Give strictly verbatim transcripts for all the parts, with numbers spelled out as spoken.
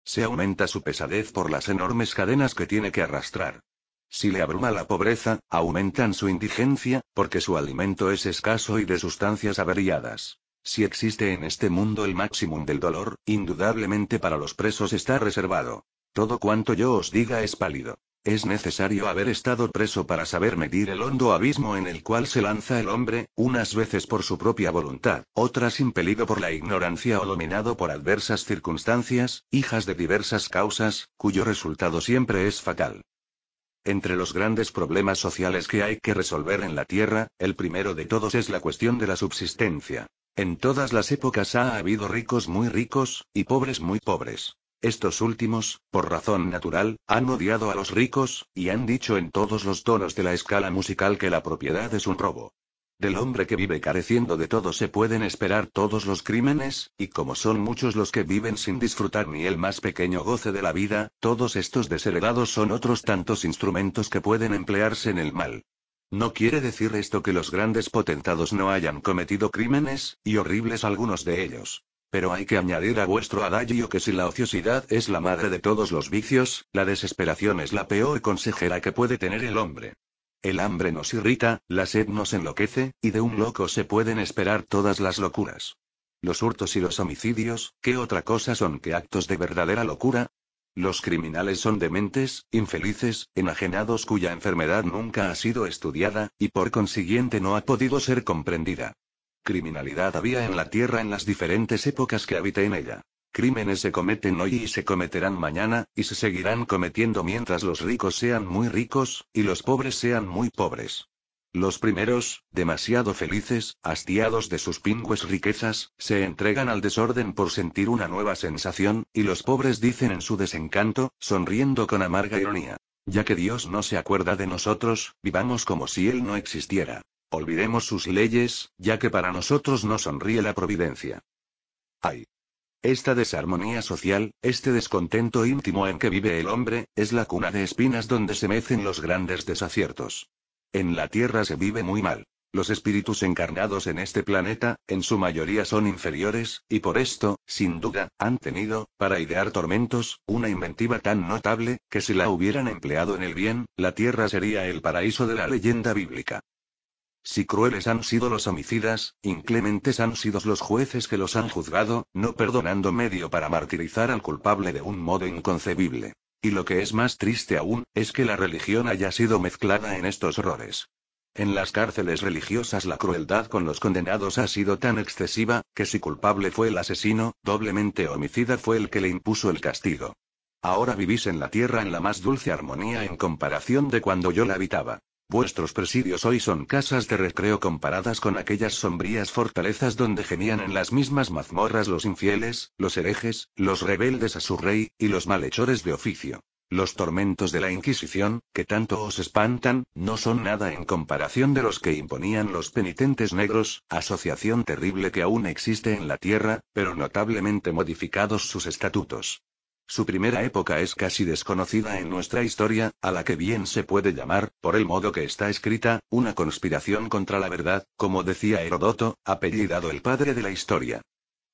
Se aumenta su pesadez por las enormes cadenas que tiene que arrastrar. Si le abruma la pobreza, aumentan su indigencia, porque su alimento es escaso y de sustancias averiadas. Si existe en este mundo el máximum del dolor, indudablemente para los presos está reservado. Todo cuanto yo os diga es pálido. Es necesario haber estado preso para saber medir el hondo abismo en el cual se lanza el hombre, unas veces por su propia voluntad, otras impelido por la ignorancia o dominado por adversas circunstancias, hijas de diversas causas, cuyo resultado siempre es fatal. Entre los grandes problemas sociales que hay que resolver en la Tierra, el primero de todos es la cuestión de la subsistencia. En todas las épocas ha habido ricos muy ricos, y pobres muy pobres. Estos últimos, por razón natural, han odiado a los ricos, y han dicho en todos los tonos de la escala musical que la propiedad es un robo. Del hombre que vive careciendo de todo se pueden esperar todos los crímenes, y como son muchos los que viven sin disfrutar ni el más pequeño goce de la vida, todos estos desheredados son otros tantos instrumentos que pueden emplearse en el mal. No quiere decir esto que los grandes potentados no hayan cometido crímenes, y horribles algunos de ellos. Pero hay que añadir a vuestro adagio que si la ociosidad es la madre de todos los vicios, la desesperación es la peor consejera que puede tener el hombre. El hambre nos irrita, la sed nos enloquece, y de un loco se pueden esperar todas las locuras. Los hurtos y los homicidios, ¿qué otra cosa son que actos de verdadera locura? Los criminales son dementes, infelices, enajenados cuya enfermedad nunca ha sido estudiada, y por consiguiente no ha podido ser comprendida. Criminalidad había en la tierra en las diferentes épocas que habité en ella. Crímenes se cometen hoy y se cometerán mañana, y se seguirán cometiendo mientras los ricos sean muy ricos, y los pobres sean muy pobres. Los primeros, demasiado felices, hastiados de sus pingües riquezas, se entregan al desorden por sentir una nueva sensación, y los pobres dicen en su desencanto, sonriendo con amarga ironía: ya que Dios no se acuerda de nosotros, vivamos como si Él no existiera. Olvidemos sus leyes, ya que para nosotros no sonríe la providencia. ¡Ay! Esta desarmonía social, este descontento íntimo en que vive el hombre, es la cuna de espinas donde se mecen los grandes desaciertos. En la Tierra se vive muy mal. Los espíritus encarnados en este planeta, en su mayoría son inferiores, y por esto, sin duda, han tenido, para idear tormentos, una inventiva tan notable, que si la hubieran empleado en el bien, la Tierra sería el paraíso de la leyenda bíblica. Si crueles han sido los homicidas, inclementes han sido los jueces que los han juzgado, no perdonando medio para martirizar al culpable de un modo inconcebible. Y lo que es más triste aún, es que la religión haya sido mezclada en estos horrores. En las cárceles religiosas la crueldad con los condenados ha sido tan excesiva, que si culpable fue el asesino, doblemente homicida fue el que le impuso el castigo. Ahora vivís en la tierra en la más dulce armonía en comparación de cuando yo la habitaba. Vuestros presidios hoy son casas de recreo comparadas con aquellas sombrías fortalezas donde gemían en las mismas mazmorras los infieles, los herejes, los rebeldes a su rey, y los malhechores de oficio. Los tormentos de la Inquisición, que tanto os espantan, no son nada en comparación de los que imponían los penitentes negros, asociación terrible que aún existe en la tierra, pero notablemente modificados sus estatutos. Su primera época es casi desconocida en nuestra historia, a la que bien se puede llamar, por el modo que está escrita, una conspiración contra la verdad, como decía Heródoto, apellidado el padre de la historia.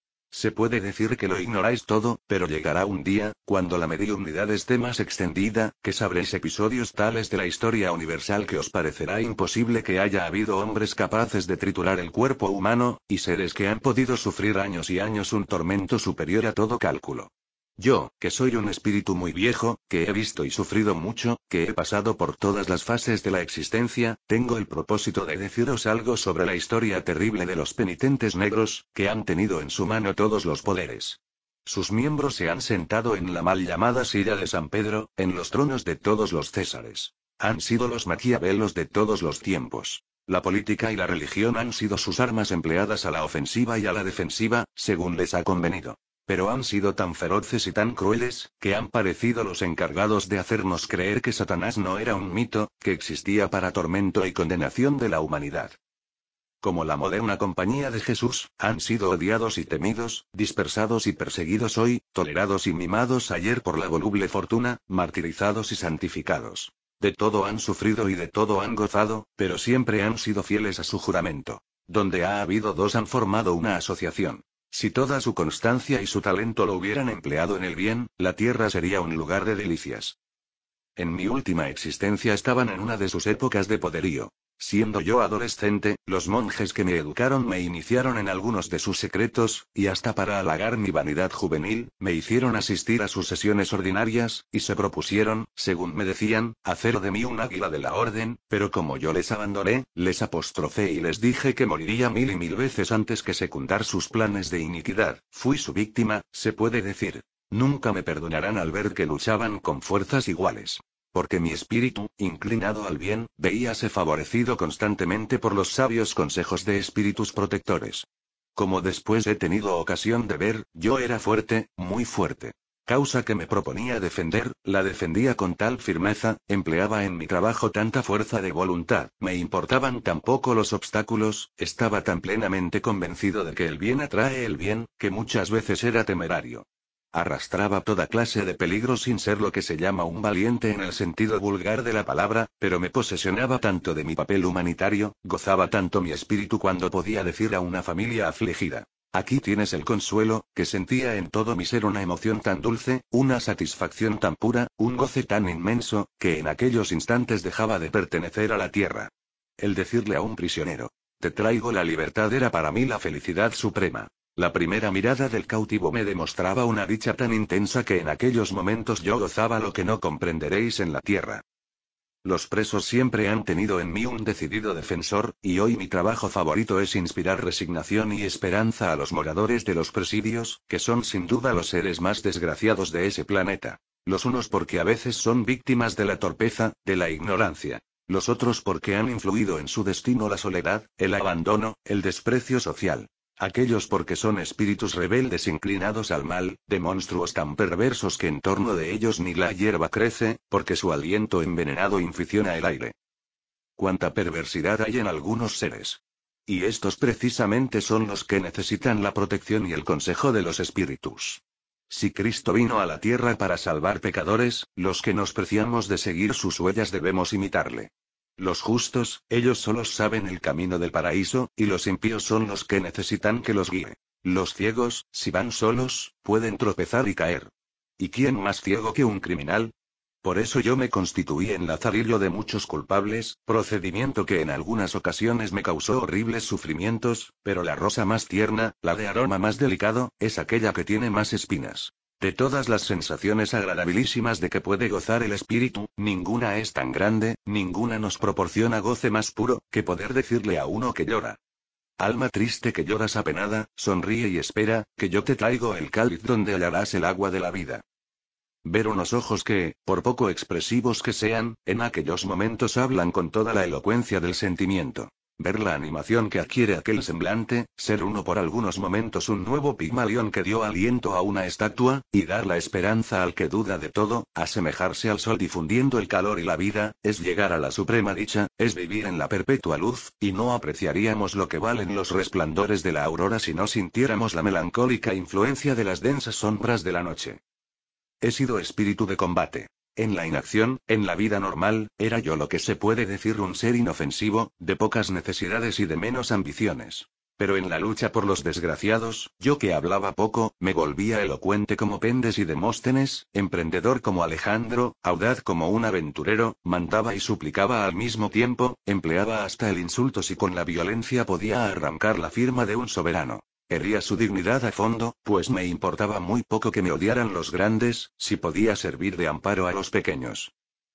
Se puede decir que lo ignoráis todo, pero llegará un día, cuando la mediunidad esté más extendida, que sabréis episodios tales de la historia universal que os parecerá imposible que haya habido hombres capaces de triturar el cuerpo humano, y seres que han podido sufrir años y años un tormento superior a todo cálculo. Yo, que soy un espíritu muy viejo, que he visto y sufrido mucho, que he pasado por todas las fases de la existencia, tengo el propósito de deciros algo sobre la historia terrible de los penitentes negros, que han tenido en su mano todos los poderes. Sus miembros se han sentado en la mal llamada silla de San Pedro, en los tronos de todos los césares. Han sido los maquiavelos de todos los tiempos. La política y la religión han sido sus armas empleadas a la ofensiva y a la defensiva, según les ha convenido. Pero han sido tan feroces y tan crueles, que han parecido los encargados de hacernos creer que Satanás no era un mito, que existía para tormento y condenación de la humanidad. Como la moderna compañía de Jesús, han sido odiados y temidos, dispersados y perseguidos hoy, tolerados y mimados ayer por la voluble fortuna, martirizados y santificados. De todo han sufrido y de todo han gozado, pero siempre han sido fieles a su juramento. Donde ha habido dos han formado una asociación. Si toda su constancia y su talento lo hubieran empleado en el bien, la tierra sería un lugar de delicias. En mi última existencia estaban en una de sus épocas de poderío. Siendo yo adolescente, los monjes que me educaron me iniciaron en algunos de sus secretos, y hasta para halagar mi vanidad juvenil, me hicieron asistir a sus sesiones ordinarias, y se propusieron, según me decían, hacer de mí un águila de la orden, pero como yo les abandoné, les apostrofé y les dije que moriría mil y mil veces antes que secundar sus planes de iniquidad, fui su víctima, se puede decir. Nunca me perdonarán al ver que luchaban con fuerzas iguales. Porque mi espíritu, inclinado al bien, veíase favorecido constantemente por los sabios consejos de espíritus protectores. Como después he tenido ocasión de ver, yo era fuerte, muy fuerte. Causa que me proponía defender, la defendía con tal firmeza, empleaba en mi trabajo tanta fuerza de voluntad, me importaban tan poco los obstáculos, estaba tan plenamente convencido de que el bien atrae el bien, que muchas veces era temerario. Arrastraba toda clase de peligros sin ser lo que se llama un valiente en el sentido vulgar de la palabra, pero me posesionaba tanto de mi papel humanitario, gozaba tanto mi espíritu cuando podía decir a una familia afligida: aquí tienes el consuelo, que sentía en todo mi ser una emoción tan dulce, una satisfacción tan pura, un goce tan inmenso, que en aquellos instantes dejaba de pertenecer a la tierra. El decirle a un prisionero: te traigo la libertad era para mí la felicidad suprema. La primera mirada del cautivo me demostraba una dicha tan intensa que en aquellos momentos yo gozaba lo que no comprenderéis en la tierra. Los presos siempre han tenido en mí un decidido defensor, y hoy mi trabajo favorito es inspirar resignación y esperanza a los moradores de los presidios, que son sin duda los seres más desgraciados de ese planeta. Los unos porque a veces son víctimas de la torpeza, de la ignorancia. Los otros porque han influido en su destino la soledad, el abandono, el desprecio social. Aquellos porque son espíritus rebeldes inclinados al mal, de monstruos tan perversos que en torno de ellos ni la hierba crece, porque su aliento envenenado inficiona el aire. Cuánta perversidad hay en algunos seres. Y estos precisamente son los que necesitan la protección y el consejo de los espíritus. Si Cristo vino a la tierra para salvar pecadores, los que nos preciamos de seguir sus huellas debemos imitarle. Los justos, ellos solos saben el camino del paraíso, y los impíos son los que necesitan que los guíe. Los ciegos, si van solos, pueden tropezar y caer. ¿Y quién más ciego que un criminal? Por eso yo me constituí en lazarillo de muchos culpables, procedimiento que en algunas ocasiones me causó horribles sufrimientos, pero la rosa más tierna, la de aroma más delicado, es aquella que tiene más espinas. De todas las sensaciones agradabilísimas de que puede gozar el espíritu, ninguna es tan grande, ninguna nos proporciona goce más puro, que poder decirle a uno que llora: alma triste que lloras apenada, sonríe y espera, que yo te traigo el cáliz donde hallarás el agua de la vida. Ver unos ojos que, por poco expresivos que sean, en aquellos momentos hablan con toda la elocuencia del sentimiento. Ver la animación que adquiere aquel semblante, ser uno por algunos momentos un nuevo Pigmalión que dio aliento a una estatua, y dar la esperanza al que duda de todo, asemejarse al sol difundiendo el calor y la vida, es llegar a la suprema dicha, es vivir en la perpetua luz, y no apreciaríamos lo que valen los resplandores de la aurora si no sintiéramos la melancólica influencia de las densas sombras de la noche. He sido espíritu de combate. En la inacción, en la vida normal, era yo lo que se puede decir un ser inofensivo, de pocas necesidades y de menos ambiciones. Pero en la lucha por los desgraciados, yo que hablaba poco, me volvía elocuente como Pendes y Demóstenes, emprendedor como Alejandro, audaz como un aventurero, mandaba y suplicaba al mismo tiempo, empleaba hasta el insulto si con la violencia podía arrancar la firma de un soberano. Hería su dignidad a fondo, pues me importaba muy poco que me odiaran los grandes, si podía servir de amparo a los pequeños.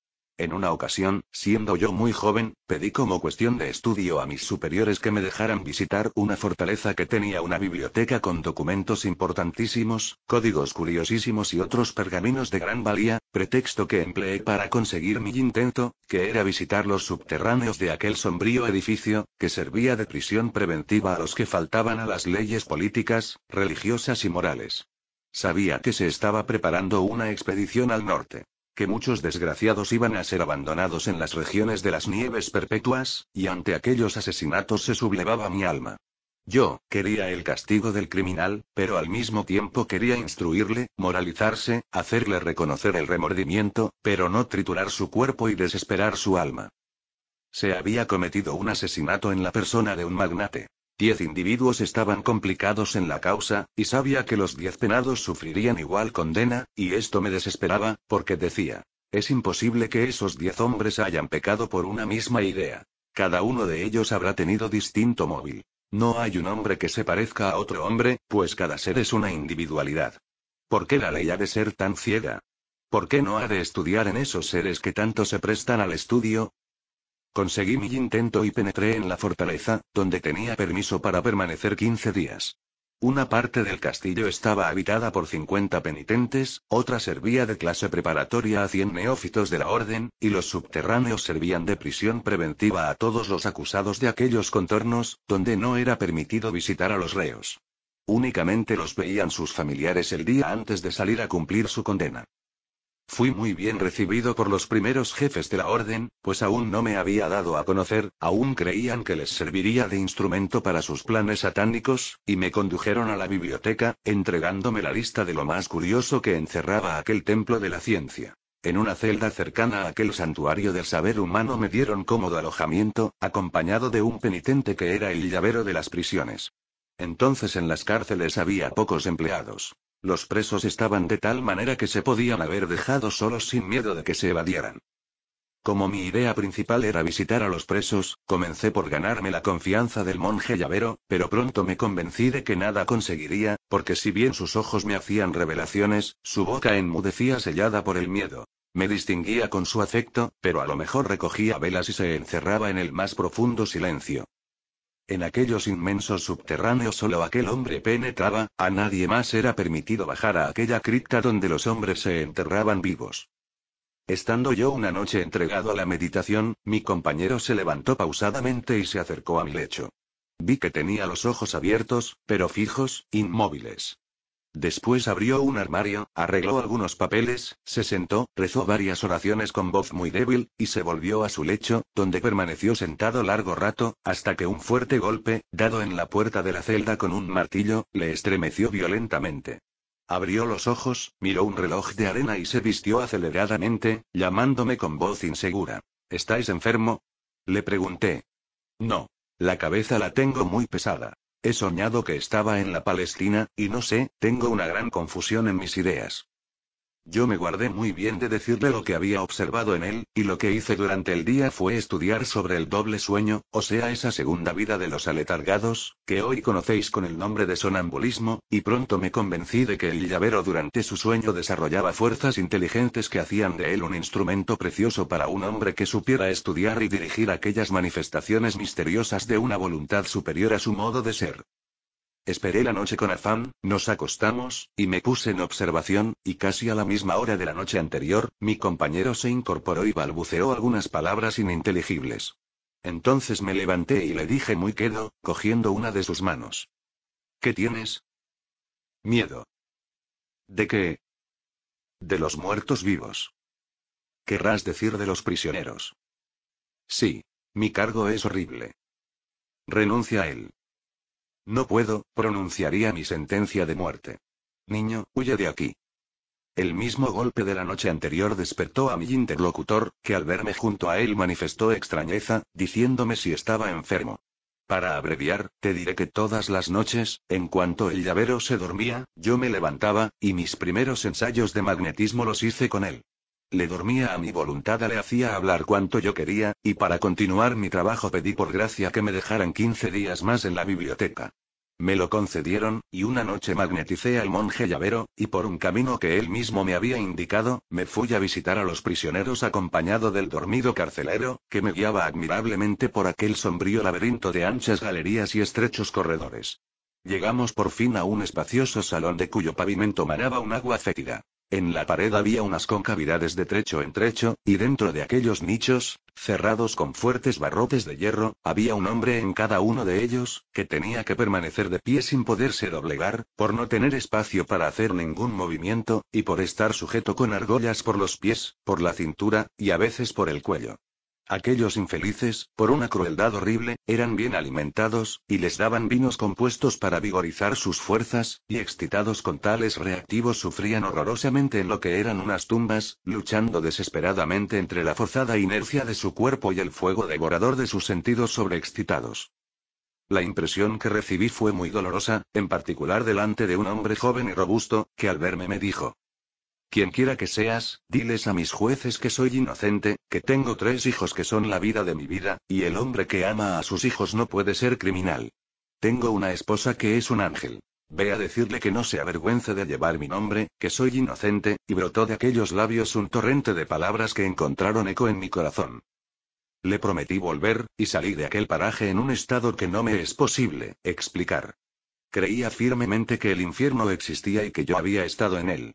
En una ocasión, siendo yo muy joven, pedí como cuestión de estudio a mis superiores que me dejaran visitar una fortaleza que tenía una biblioteca con documentos importantísimos, códigos curiosísimos y otros pergaminos de gran valía, pretexto que empleé para conseguir mi intento, que era visitar los subterráneos de aquel sombrío edificio, que servía de prisión preventiva a los que faltaban a las leyes políticas, religiosas y morales. Sabía que se estaba preparando una expedición al norte. Que muchos desgraciados iban a ser abandonados en las regiones de las nieves perpetuas, y ante aquellos asesinatos se sublevaba mi alma. Yo, quería el castigo del criminal, pero al mismo tiempo quería instruirle, moralizarse, hacerle reconocer el remordimiento, pero no triturar su cuerpo y desesperar su alma. Se había cometido un asesinato en la persona de un magnate. Diez individuos estaban complicados en la causa, y sabía que los diez penados sufrirían igual condena, y esto me desesperaba, porque decía, es imposible que esos diez hombres hayan pecado por una misma idea. Cada uno de ellos habrá tenido distinto móvil. No hay un hombre que se parezca a otro hombre, pues cada ser es una individualidad. ¿Por qué la ley ha de ser tan ciega? ¿Por qué no ha de estudiar en esos seres que tanto se prestan al estudio? Conseguí mi intento y penetré en la fortaleza, donde tenía permiso para permanecer quince días. Una parte del castillo estaba habitada por cincuenta penitentes, otra servía de clase preparatoria a cien neófitos de la orden, y los subterráneos servían de prisión preventiva a todos los acusados de aquellos contornos, donde no era permitido visitar a los reos. Únicamente los veían sus familiares el día antes de salir a cumplir su condena. Fui muy bien recibido por los primeros jefes de la orden, pues aún no me había dado a conocer, aún creían que les serviría de instrumento para sus planes satánicos, y me condujeron a la biblioteca, entregándome la lista de lo más curioso que encerraba aquel templo de la ciencia. En una celda cercana a aquel santuario del saber humano me dieron cómodo alojamiento, acompañado de un penitente que era el llavero de las prisiones. Entonces en las cárceles había pocos empleados. Los presos estaban de tal manera que se podían haber dejado solos sin miedo de que se evadieran. Como mi idea principal era visitar a los presos, comencé por ganarme la confianza del monje llavero, pero pronto me convencí de que nada conseguiría, porque si bien sus ojos me hacían revelaciones, su boca enmudecía sellada por el miedo. Me distinguía con su afecto, pero a lo mejor recogía velas y se encerraba en el más profundo silencio. En aquellos inmensos subterráneos solo aquel hombre penetraba, a nadie más era permitido bajar a aquella cripta donde los hombres se enterraban vivos. Estando yo una noche entregado a la meditación, mi compañero se levantó pausadamente y se acercó a mi lecho. Vi que tenía los ojos abiertos, pero fijos, inmóviles. Después abrió un armario, arregló algunos papeles, se sentó, rezó varias oraciones con voz muy débil, y se volvió a su lecho, donde permaneció sentado largo rato, hasta que un fuerte golpe, dado en la puerta de la celda con un martillo, le estremeció violentamente. Abrió los ojos, miró un reloj de arena y se vistió aceleradamente, llamándome con voz insegura. ¿Estáis enfermo? Le pregunté. No. La cabeza la tengo muy pesada. He soñado que estaba en la Palestina, y no sé, tengo una gran confusión en mis ideas. Yo me guardé muy bien de decirle lo que había observado en él, y lo que hice durante el día fue estudiar sobre el doble sueño, o sea esa segunda vida de los aletargados, que hoy conocéis con el nombre de sonambulismo, y pronto me convencí de que el llavero durante su sueño desarrollaba fuerzas inteligentes que hacían de él un instrumento precioso para un hombre que supiera estudiar y dirigir aquellas manifestaciones misteriosas de una voluntad superior a su modo de ser. Esperé la noche con afán, nos acostamos, y me puse en observación, y casi a la misma hora de la noche anterior, mi compañero se incorporó y balbuceó algunas palabras ininteligibles. Entonces me levanté y le dije muy quedo, cogiendo una de sus manos. ¿Qué tienes? Miedo. ¿De qué? De los muertos vivos. ¿Querrás decir de los prisioneros? Sí. Mi cargo es horrible. Renuncia a él. No puedo, pronunciaría mi sentencia de muerte. Niño, huye de aquí. El mismo golpe de la noche anterior despertó a mi interlocutor, que al verme junto a él manifestó extrañeza, diciéndome si estaba enfermo. Para abreviar, te diré que todas las noches, en cuanto el llavero se dormía, yo me levantaba, y mis primeros ensayos de magnetismo los hice con él. Le dormía a mi voluntad, le hacía hablar cuanto yo quería, y para continuar mi trabajo pedí por gracia que me dejaran quince días más en la biblioteca. Me lo concedieron, y una noche magneticé al monje llavero, y por un camino que él mismo me había indicado, me fui a visitar a los prisioneros acompañado del dormido carcelero, que me guiaba admirablemente por aquel sombrío laberinto de anchas galerías y estrechos corredores. Llegamos por fin a un espacioso salón de cuyo pavimento manaba un agua fétida. En la pared había unas concavidades de trecho en trecho, y dentro de aquellos nichos, cerrados con fuertes barrotes de hierro, había un hombre en cada uno de ellos, que tenía que permanecer de pie sin poderse doblegar, por no tener espacio para hacer ningún movimiento, y por estar sujeto con argollas por los pies, por la cintura, y a veces por el cuello. Aquellos infelices, por una crueldad horrible, eran bien alimentados, y les daban vinos compuestos para vigorizar sus fuerzas, y excitados con tales reactivos sufrían horrorosamente en lo que eran unas tumbas, luchando desesperadamente entre la forzada inercia de su cuerpo y el fuego devorador de sus sentidos sobreexcitados. La impresión que recibí fue muy dolorosa, en particular delante de un hombre joven y robusto, que al verme me dijo: Quien quiera que seas, diles a mis jueces que soy inocente, que tengo tres hijos que son la vida de mi vida, y el hombre que ama a sus hijos no puede ser criminal. Tengo una esposa que es un ángel. Ve a decirle que no se avergüence de llevar mi nombre, que soy inocente, y brotó de aquellos labios un torrente de palabras que encontraron eco en mi corazón. Le prometí volver, y salí de aquel paraje en un estado que no me es posible explicar. Creía firmemente que el infierno existía y que yo había estado en él.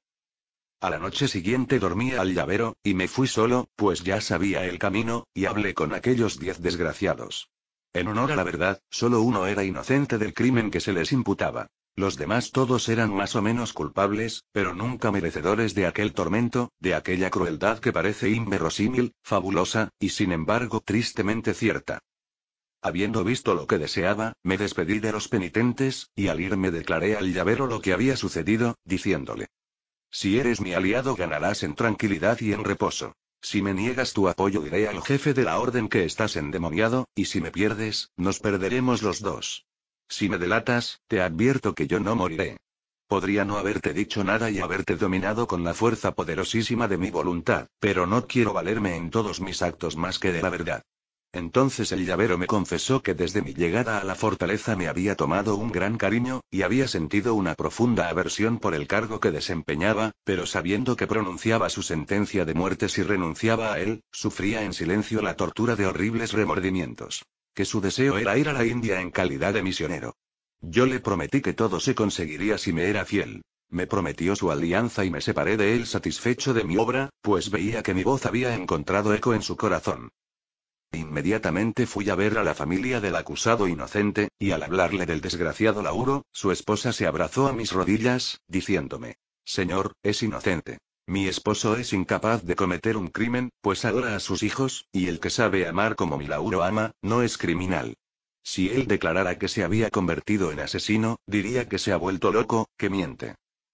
A la noche siguiente dormí al llavero, y me fui solo, pues ya sabía el camino, y hablé con aquellos diez desgraciados. En honor a la verdad, solo uno era inocente del crimen que se les imputaba. Los demás todos eran más o menos culpables, pero nunca merecedores de aquel tormento, de aquella crueldad que parece inverosímil, fabulosa, y sin embargo tristemente cierta. Habiendo visto lo que deseaba, me despedí de los penitentes, y al irme declaré al llavero lo que había sucedido, diciéndole: Si eres mi aliado ganarás en tranquilidad y en reposo. Si me niegas tu apoyo diré al jefe de la orden que estás endemoniado, y si me pierdes, nos perderemos los dos. Si me delatas, te advierto que yo no moriré. Podría no haberte dicho nada y haberte dominado con la fuerza poderosísima de mi voluntad, pero no quiero valerme en todos mis actos más que de la verdad. Entonces el llavero me confesó que desde mi llegada a la fortaleza me había tomado un gran cariño, y había sentido una profunda aversión por el cargo que desempeñaba, pero sabiendo que pronunciaba su sentencia de muerte si renunciaba a él, sufría en silencio la tortura de horribles remordimientos. Que su deseo era ir a la India en calidad de misionero. Yo le prometí que todo se conseguiría si me era fiel. Me prometió su alianza y me separé de él satisfecho de mi obra, pues veía que mi voz había encontrado eco en su corazón. Inmediatamente fui a ver a la familia del acusado inocente, y al hablarle del desgraciado Lauro, su esposa se abrazó a mis rodillas, diciéndome: Señor, es inocente. Mi esposo es incapaz de cometer un crimen, pues adora a sus hijos, y el que sabe amar como mi Lauro ama, no es criminal. Si él declarara que se había convertido en asesino, diría que se ha vuelto loco, que miente.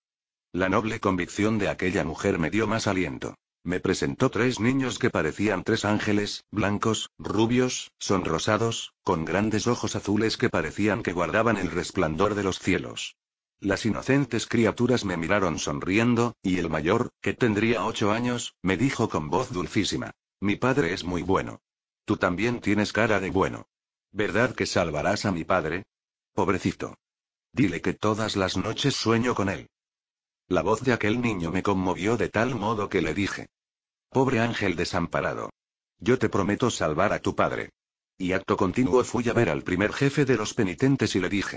La noble convicción de aquella mujer me dio más aliento. Me presentó tres niños que parecían tres ángeles, blancos, rubios, sonrosados, con grandes ojos azules que parecían que guardaban el resplandor de los cielos. Las inocentes criaturas me miraron sonriendo, y el mayor, que tendría ocho años, me dijo con voz dulcísima: Mi padre es muy bueno. Tú también tienes cara de bueno. ¿Verdad que salvarás a mi padre? Pobrecito. Dile que todas las noches sueño con él. La voz de aquel niño me conmovió de tal modo que le dije: Pobre ángel desamparado. Yo te prometo salvar a tu padre. Y acto continuo fui a ver al primer jefe de los penitentes y le dije: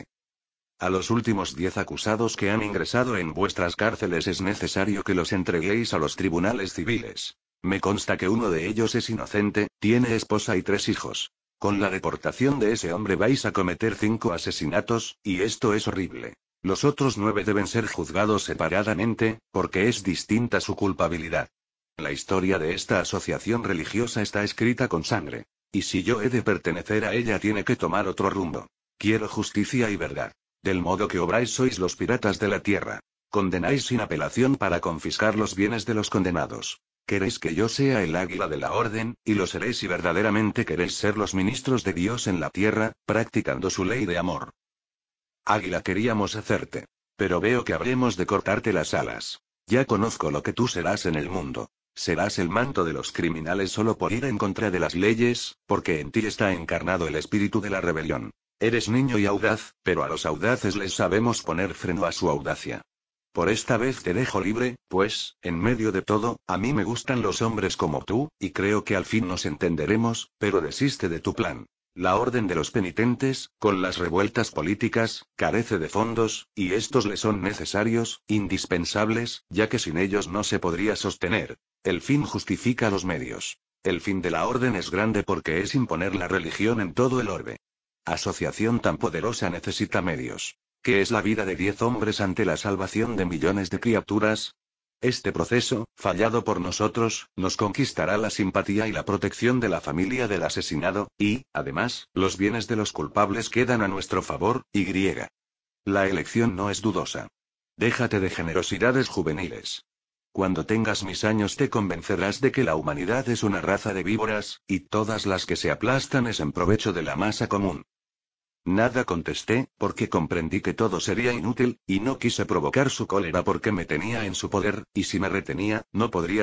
A los últimos diez acusados que han ingresado en vuestras cárceles es necesario que los entreguéis a los tribunales civiles. Me consta que uno de ellos es inocente, tiene esposa y tres hijos. Con la deportación de ese hombre vais a cometer cinco asesinatos, y esto es horrible. Los otros nueve deben ser juzgados separadamente, porque es distinta su culpabilidad. La historia de esta asociación religiosa está escrita con sangre. Y si yo he de pertenecer a ella tiene que tomar otro rumbo. Quiero justicia y verdad. Del modo que obráis sois los piratas de la tierra. Condenáis sin apelación para confiscar los bienes de los condenados. Queréis que yo sea el águila de la orden, y lo seré si verdaderamente queréis ser los ministros de Dios en la tierra, practicando su ley de amor. Águila, queríamos hacerte. Pero veo que habremos de cortarte las alas. Ya conozco lo que tú serás en el mundo. Serás el manto de los criminales solo por ir en contra de las leyes, porque en ti está encarnado el espíritu de la rebelión. Eres niño y audaz, pero a los audaces les sabemos poner freno a su audacia. Por esta vez te dejo libre, pues, en medio de todo, a mí me gustan los hombres como tú, y creo que al fin nos entenderemos, pero desiste de tu plan. La orden de los penitentes, con las revueltas políticas, carece de fondos, y estos le son necesarios, indispensables, ya que sin ellos no se podría sostener. El fin justifica los medios. El fin de la orden es grande porque es imponer la religión en todo el orbe. Asociación tan poderosa necesita medios. ¿Qué es la vida de diez hombres ante la salvación de millones de criaturas? Este proceso, fallado por nosotros, nos conquistará la simpatía y la protección de la familia del asesinado, y, además, los bienes de los culpables quedan a nuestro favor, y griega. La elección no es dudosa. Déjate de generosidades juveniles. Cuando tengas mis años te convencerás de que la humanidad es una raza de víboras, y todas las que se aplastan es en provecho de la masa común. Nada contesté, porque comprendí que todo sería inútil, y no quise provocar su cólera porque me tenía en su poder, y si me retenía, no podría